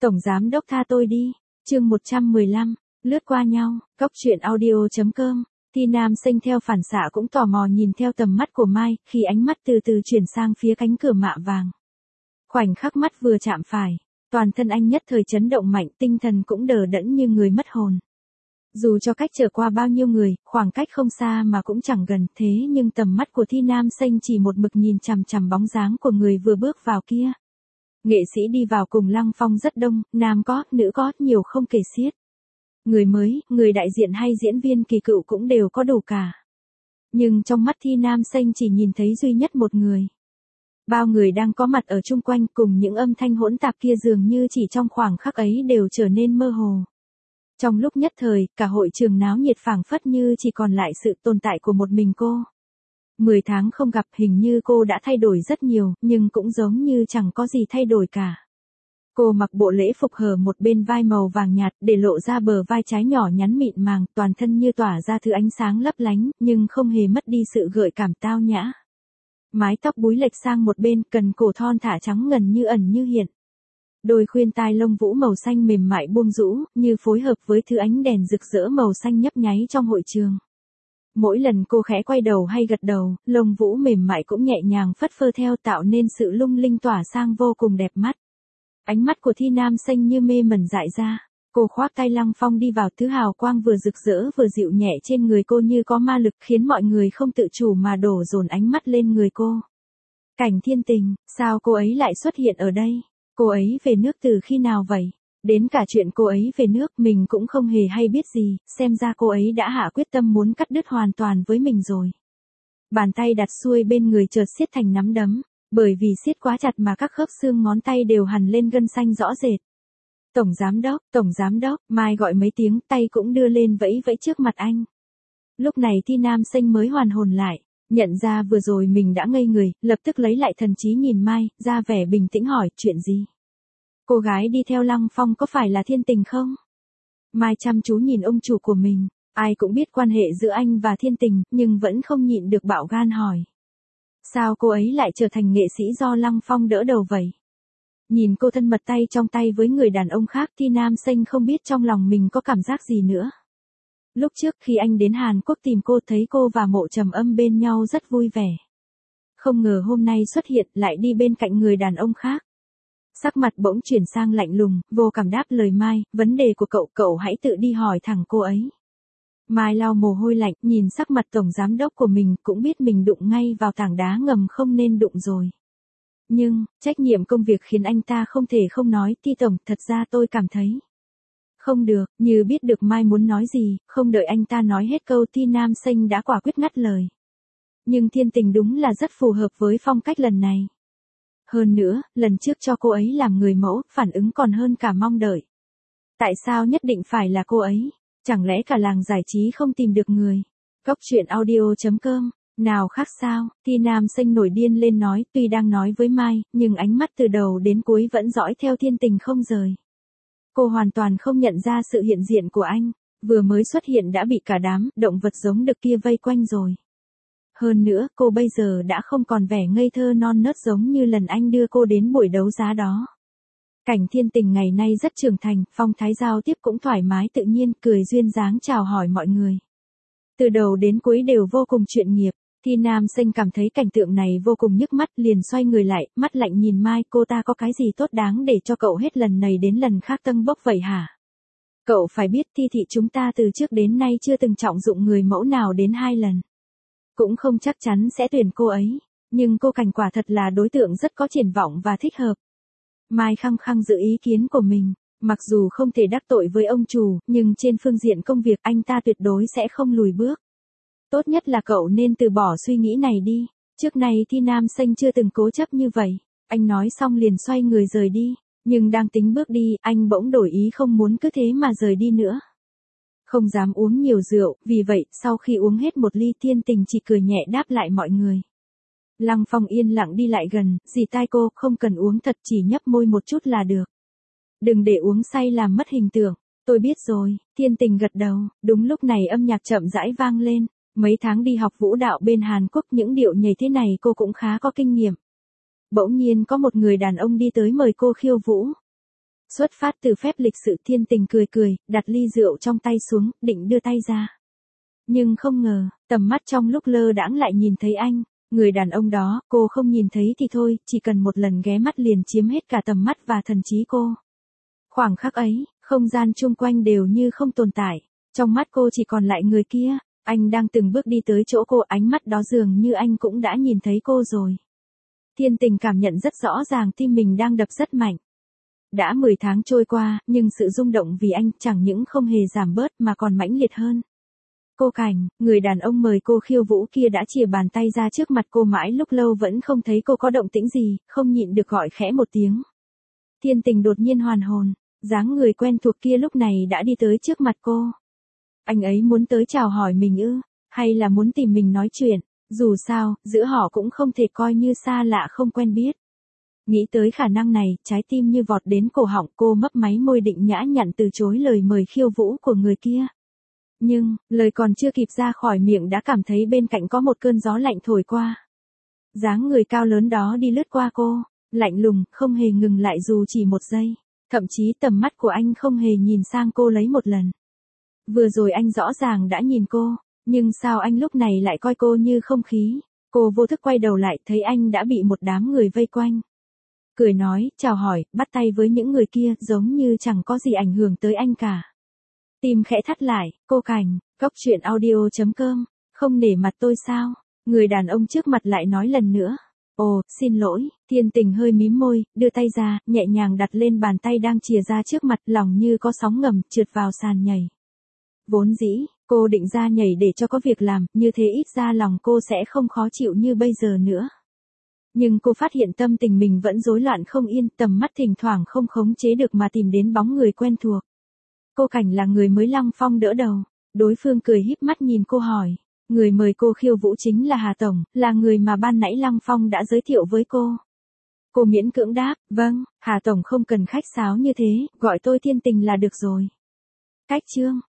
Tổng giám đốc tha tôi đi. Chương 115, lướt qua nhau, Cóc truyện audio.com. Thi Nam Sinh theo phản xạ cũng tò mò nhìn theo tầm mắt của Mai, khi ánh mắt từ từ chuyển sang phía cánh cửa mạ vàng. Khoảnh khắc mắt vừa chạm phải, toàn thân anh nhất thời chấn động mạnh, tinh thần cũng đờ đẫn như người mất hồn. Dù cho cách trở qua bao nhiêu người, khoảng cách không xa mà cũng chẳng gần, thế nhưng tầm mắt của Thi Nam Sinh chỉ một mực nhìn chằm chằm bóng dáng của người vừa bước vào kia. Nghệ sĩ đi vào cùng Lăng Phong rất đông, nam có, nữ có, nhiều không kể xiết. Người mới, người đại diện hay diễn viên kỳ cựu cũng đều có đủ cả. Nhưng trong mắt Thi Nam Sinh chỉ nhìn thấy duy nhất một người. Bao người đang có mặt ở chung quanh cùng những âm thanh hỗn tạp kia dường như chỉ trong khoảng khắc ấy đều trở nên mơ hồ. Trong lúc nhất thời, cả hội trường náo nhiệt phảng phất như chỉ còn lại sự tồn tại của một mình cô. 10 tháng không gặp, hình như cô đã thay đổi rất nhiều, nhưng cũng giống như chẳng có gì thay đổi cả. Cô mặc bộ lễ phục hở một bên vai màu vàng nhạt, để lộ ra bờ vai trái nhỏ nhắn mịn màng, toàn thân như tỏa ra thứ ánh sáng lấp lánh, nhưng không hề mất đi sự gợi cảm tao nhã. Mái tóc búi lệch sang một bên, cần cổ thon thả trắng ngần như ẩn như hiện. Đôi khuyên tai lông vũ màu xanh mềm mại buông rũ, như phối hợp với thứ ánh đèn rực rỡ màu xanh nhấp nháy trong hội trường. Mỗi lần cô khẽ quay đầu hay gật đầu, lông vũ mềm mại cũng nhẹ nhàng phất phơ theo, tạo nên sự lung linh tỏa sang vô cùng đẹp mắt. Ánh mắt của Thi Nam Sinh như mê mẩn dại ra. Cô khoác tay Lăng Phong đi vào, thứ hào quang vừa rực rỡ vừa dịu nhẹ trên người cô như có ma lực, khiến mọi người không tự chủ mà đổ dồn ánh mắt lên người cô. Cảnh Thiên Tình, sao cô ấy lại xuất hiện ở đây? Cô ấy về nước từ khi nào vậy? Đến cả chuyện cô ấy về nước mình cũng không hề hay biết gì, xem ra cô ấy đã hạ quyết tâm muốn cắt đứt hoàn toàn với mình rồi. Bàn tay đặt xuôi bên người chợt siết thành nắm đấm, bởi vì siết quá chặt mà các khớp xương ngón tay đều hằn lên gân xanh rõ rệt. Tổng giám đốc, Mai gọi mấy tiếng, tay cũng đưa lên vẫy vẫy trước mặt anh. Lúc này Thi Nam Sinh mới hoàn hồn lại, nhận ra vừa rồi mình đã ngây người, lập tức lấy lại thần trí nhìn Mai, ra vẻ bình tĩnh hỏi, chuyện gì? Cô gái đi theo Lăng Phong có phải là Thiên Tình không? Mai chăm chú nhìn ông chủ của mình, ai cũng biết quan hệ giữa anh và Thiên Tình, nhưng vẫn không nhịn được bạo gan hỏi. Sao cô ấy lại trở thành nghệ sĩ do Lăng Phong đỡ đầu vậy? Nhìn cô thân mật tay trong tay với người đàn ông khác, Thi Nam Sinh không biết trong lòng mình có cảm giác gì nữa. Lúc trước khi anh đến Hàn Quốc tìm cô, thấy cô và Mộ Trầm Âm bên nhau rất vui vẻ. Không ngờ hôm nay xuất hiện lại đi bên cạnh người đàn ông khác. Sắc mặt bỗng chuyển sang lạnh lùng, vô cảm đáp lời Mai, vấn đề của cậu hãy tự đi hỏi thẳng cô ấy. Mai lau mồ hôi lạnh, nhìn sắc mặt tổng giám đốc của mình, cũng biết mình đụng ngay vào tảng đá ngầm không nên đụng rồi. Nhưng, trách nhiệm công việc khiến anh ta không thể không nói, Thi tổng, thật ra tôi cảm thấy. Không được, như biết được Mai muốn nói gì, không đợi anh ta nói hết câu, Thi Nam Sinh đã quả quyết ngắt lời. Nhưng Thiên Tình đúng là rất phù hợp với phong cách lần này. Hơn nữa, lần trước cho cô ấy làm người mẫu, phản ứng còn hơn cả mong đợi. Tại sao nhất định phải là cô ấy? Chẳng lẽ cả làng giải trí không tìm được người? Cóc truyện audio.com. Nào khác sao? Thi Nam Sinh nổi điên lên nói, tuy đang nói với Mai, nhưng ánh mắt từ đầu đến cuối vẫn dõi theo Thiên Tình không rời. Cô hoàn toàn không nhận ra sự hiện diện của anh, vừa mới xuất hiện đã bị cả đám động vật giống đực kia vây quanh rồi. Hơn nữa, cô bây giờ đã không còn vẻ ngây thơ non nớt giống như lần anh đưa cô đến buổi đấu giá đó. Cảnh Thiên Tình ngày nay rất trưởng thành, phong thái giao tiếp cũng thoải mái tự nhiên, cười duyên dáng chào hỏi mọi người. Từ đầu đến cuối đều vô cùng chuyên nghiệp. Thi Nam Sinh cảm thấy cảnh tượng này vô cùng nhức mắt, liền xoay người lại, mắt lạnh nhìn Mai, cô ta có cái gì tốt đáng để cho cậu hết lần này đến lần khác tâng bốc vậy hả? Cậu phải biết Thi thị chúng ta từ trước đến nay chưa từng trọng dụng người mẫu nào đến 2 lần. Cũng không chắc chắn sẽ tuyển cô ấy, nhưng cô Cảnh quả thật là đối tượng rất có triển vọng và thích hợp. Mai khăng khăng giữ ý kiến của mình, mặc dù không thể đắc tội với ông chủ, nhưng trên phương diện công việc anh ta tuyệt đối sẽ không lùi bước. Tốt nhất là cậu nên từ bỏ suy nghĩ này đi, trước này Thi Nam Sinh chưa từng cố chấp như vậy. Anh nói xong liền xoay người rời đi, nhưng đang tính bước đi, anh bỗng đổi ý không muốn cứ thế mà rời đi nữa. Không dám uống nhiều rượu, vì vậy, sau khi uống hết một ly, Thiên Tình chỉ cười nhẹ đáp lại mọi người. Lăng Phong yên lặng đi lại gần, dì tai cô, không cần uống thật, chỉ nhấp môi một chút là được. Đừng để uống say làm mất hình tượng. Tôi biết rồi, Thiên Tình gật đầu. Đúng lúc này âm nhạc chậm rãi vang lên. Mấy tháng đi học vũ đạo bên Hàn Quốc, những điệu nhảy thế này cô cũng khá có kinh nghiệm. Bỗng nhiên có một người đàn ông đi tới mời cô khiêu vũ. Xuất phát từ phép lịch sự Thiên Tình cười cười, đặt ly rượu trong tay xuống, định đưa tay ra. Nhưng không ngờ, tầm mắt trong lúc lơ đãng lại nhìn thấy anh. Người đàn ông đó, cô không nhìn thấy thì thôi, chỉ cần một lần ghé mắt liền chiếm hết cả tầm mắt và thần trí cô. Khoảng khắc ấy, không gian chung quanh đều như không tồn tại. Trong mắt cô chỉ còn lại người kia. Anh đang từng bước đi tới chỗ cô, ánh mắt đó dường như anh cũng đã nhìn thấy cô rồi. Thiên Tình cảm nhận rất rõ ràng tim mình đang đập rất mạnh. Đã 10 tháng trôi qua, nhưng sự rung động vì anh chẳng những không hề giảm bớt mà còn mãnh liệt hơn. Cô Cảnh, người đàn ông mời cô khiêu vũ kia đã chìa bàn tay ra trước mặt cô mãi lúc lâu vẫn không thấy cô có động tĩnh gì, không nhịn được gọi khẽ một tiếng. Thiên Tình đột nhiên hoàn hồn, dáng người quen thuộc kia lúc này đã đi tới trước mặt cô. Anh ấy muốn tới chào hỏi mình ư, hay là muốn tìm mình nói chuyện, dù sao, giữa họ cũng không thể coi như xa lạ không quen biết. Nghĩ tới khả năng này, trái tim như vọt đến cổ họng, cô mấp máy môi định nhã nhặn từ chối lời mời khiêu vũ của người kia. Nhưng, lời còn chưa kịp ra khỏi miệng đã cảm thấy bên cạnh có một cơn gió lạnh thổi qua. Dáng người cao lớn đó đi lướt qua cô, lạnh lùng, không hề ngừng lại dù chỉ một giây. Thậm chí tầm mắt của anh không hề nhìn sang cô lấy một lần. Vừa rồi anh rõ ràng đã nhìn cô, nhưng sao anh lúc này lại coi cô như không khí. Cô vô thức quay đầu lại thấy anh đã bị một đám người vây quanh. Cười nói, chào hỏi, bắt tay với những người kia giống như chẳng có gì ảnh hưởng tới anh cả. Tim khẽ thắt lại, cô Cảnh, cóc truyện audio.com, không nể mặt tôi sao? Người đàn ông trước mặt lại nói lần nữa. Ồ, xin lỗi, Thiên Tình hơi mím môi, đưa tay ra, nhẹ nhàng đặt lên bàn tay đang chìa ra trước mặt, lòng như có sóng ngầm, trượt vào sàn nhảy. Vốn dĩ, cô định ra nhảy để cho có việc làm, như thế ít ra lòng cô sẽ không khó chịu như bây giờ nữa. Nhưng cô phát hiện tâm tình mình vẫn rối loạn không yên, tầm mắt thỉnh thoảng không khống chế được mà tìm đến bóng người quen thuộc. Cô Cảnh là người mới Lăng Phong đỡ đầu. Đối phương cười híp mắt nhìn cô hỏi. Người mời cô khiêu vũ chính là Hà Tổng, là người mà ban nãy Lăng Phong đã giới thiệu với cô. Cô miễn cưỡng đáp, vâng, Hà Tổng không cần khách sáo như thế, gọi tôi Thiên Tình là được rồi. Cách chương.